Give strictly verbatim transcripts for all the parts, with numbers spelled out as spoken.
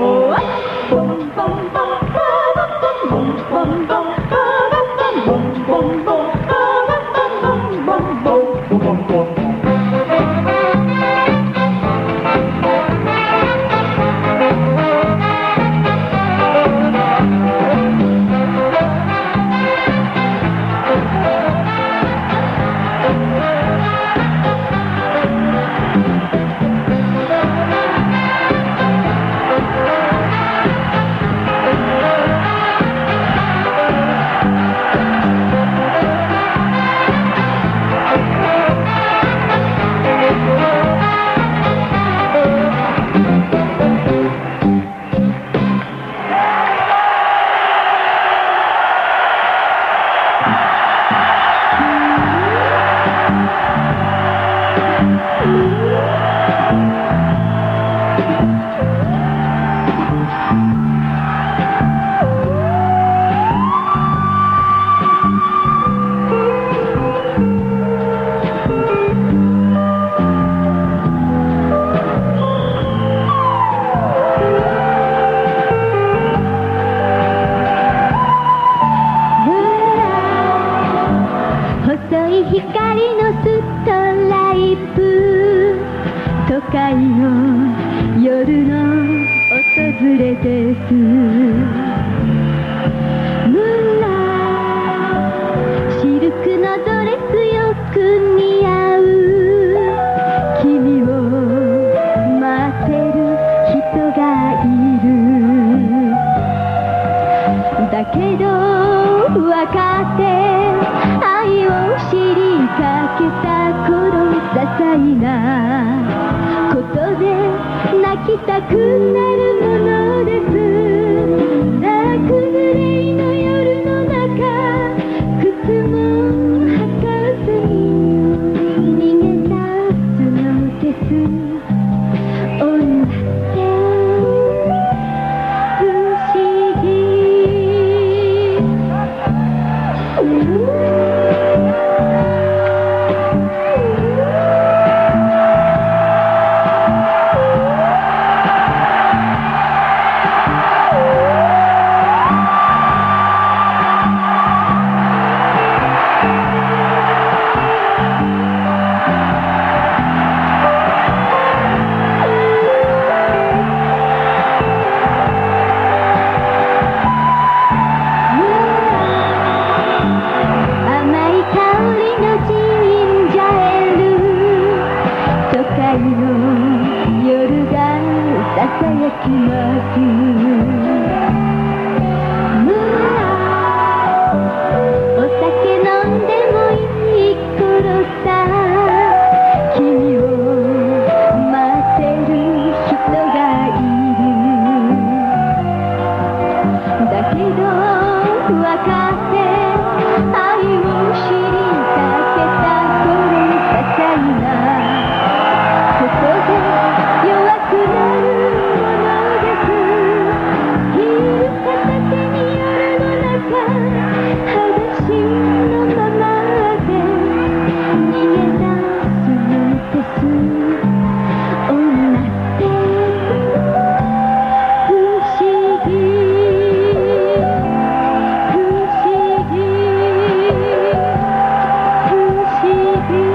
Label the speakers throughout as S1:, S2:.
S1: 「 お酒飲んでもいい頃さ、君を待ってる人がいる。だけど分かって愛を知りかけたこの些細なことで弱くなるものです。昼片手に夜の中裸足のままで逃げ出すのです。女って不思議不思議不思議。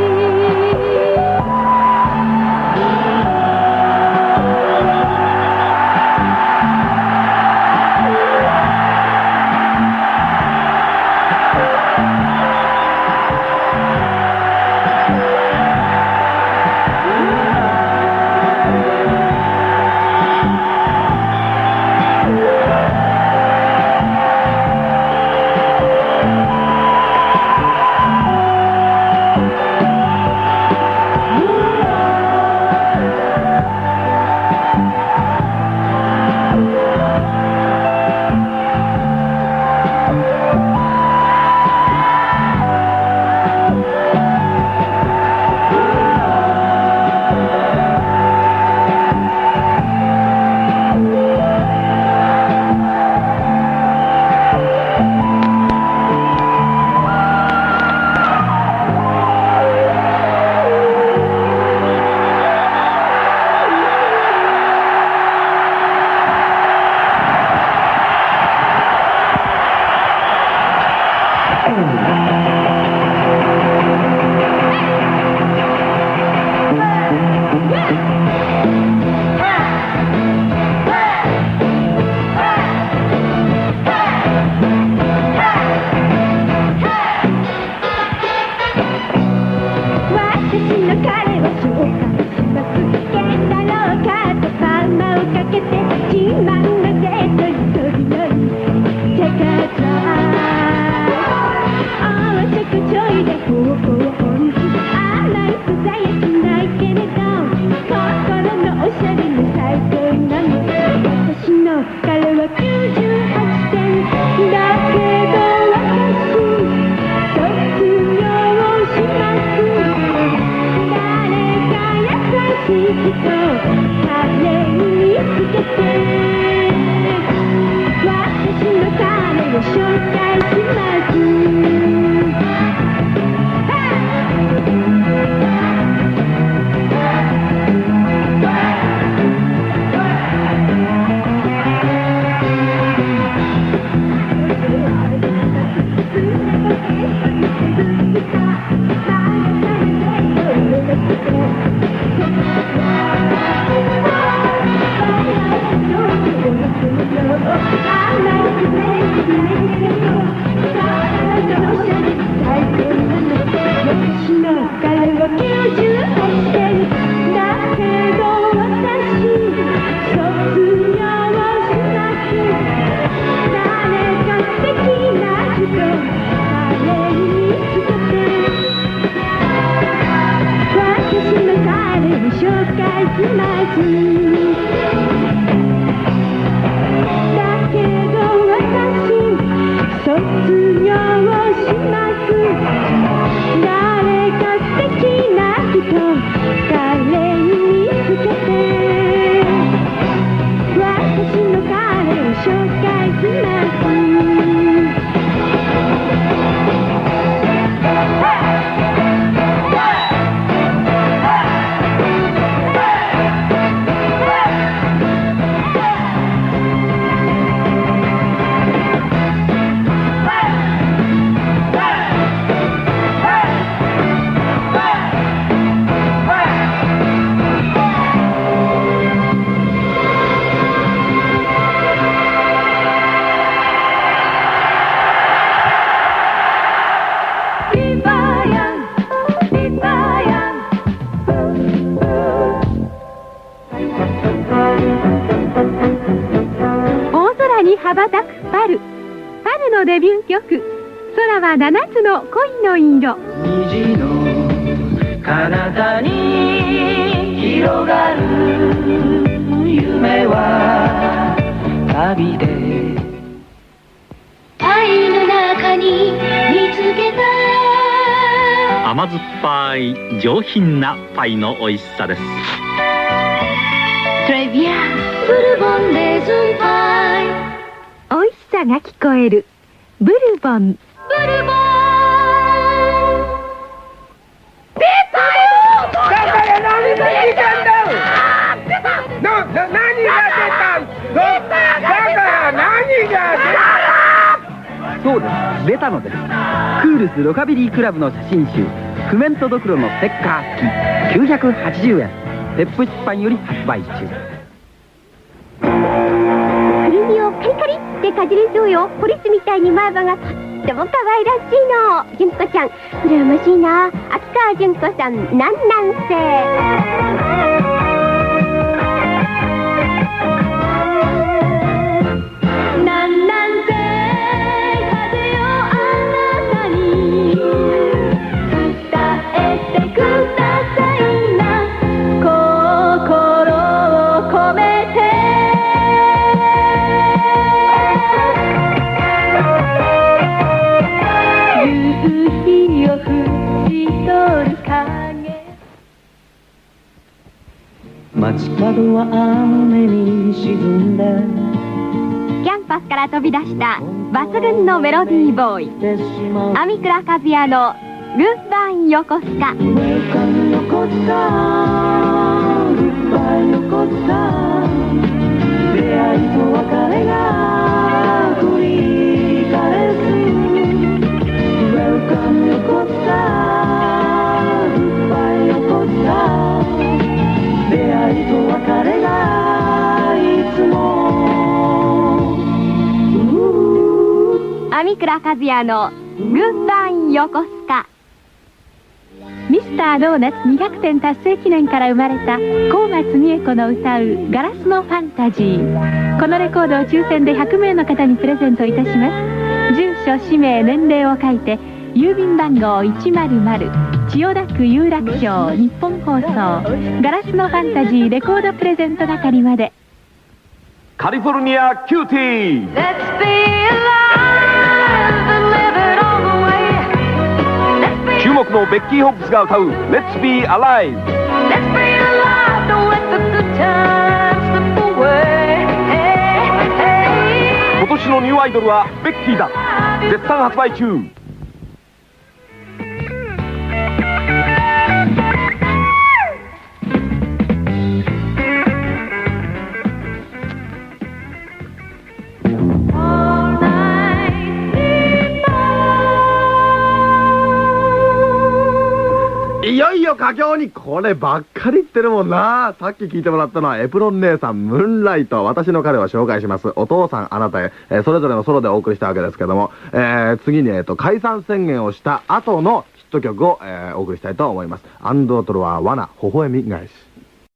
S1: 私の彼はそうかバスケだろうかとパーマをかけて自慢のデートに飛び乗りチェカー合わせくちょいで方向音痴あらいくざやしないけれど心のおしゃれの最高なの。私の彼はきゅうじゅうはちてんだけど私卒業します。彼に見つけて私の彼を紹介します。
S2: に羽ばたくパル。パルのデビュー曲、空は七つの恋の色。
S3: 虹の彼方に広がる夢は旅で
S1: 愛の中に見つけた
S4: 甘酸っぱい上品なパイの美味しさです。
S1: トレビアンブルボンレーズンパイ。
S2: 美味しさが聞こえるブルボン。
S1: ブルボン出たよ。
S5: だから何が出たんだ。な、な、何が出たんだ。だから何が出た。
S6: そうです、出たのです。クールスロカビリークラブの写真集「譜面とドクロ」のステッカー付ききゅうひゃくはちじゅうえん、ペップ出版より発売中。
S2: くるみをカリカリってかじれそうよ。ポリスみたいに前歯がとっても可愛らしいの。純子ちゃん羨ましいな。秋川純子さん、なんなんせ。
S1: なんなんせ風をあなたに伝えてくださいな。心を込めて夕日を拭き取る影。
S3: 街角は雨に沈んで
S2: キャンパスから飛び出した抜群のメロディーボーイ、網倉和也のグッバイ横須賀。
S3: 横須賀グッバイ横須賀、出会いと別れが繰り返す Welcome 横須賀グッバイ横須賀、出会いと別れがいつも
S2: 網倉和也のグッバイ横須賀。ミスタードーナツにひゃくてん達成記念から生まれた高松美恵子の歌うガラスのファンタジー。このレコードを抽選でひゃくめいの方にプレゼントいたします。住所氏名年齢を書いて郵便番号いちまるまる千代田区有楽町日本放送ガラスのファンタジーレコードプレゼント係まで。
S5: カリフォルニアキューティー。
S1: Let's be alive and live it all the way. Let's be
S5: 注目のベッキー・ホップスが歌う Let's Be Alive。
S1: Let's be alive, don't let the good times slip away. Hey, hey.
S5: 今年のニューアイドルはベッキーだ。絶賛発売中。いよいよ佳境にこればっかり言ってるもんな。さっき聞いてもらったのはエプロン姉さんムーンライト、私の彼を紹介しますお父さんあなたへ、えー、それぞれのソロでお送りしたわけですけども、えー、次に、えー、と解散宣言をした後のヒット曲を、えー、お送りしたいと思います。アンドトロワ罠微笑み返し。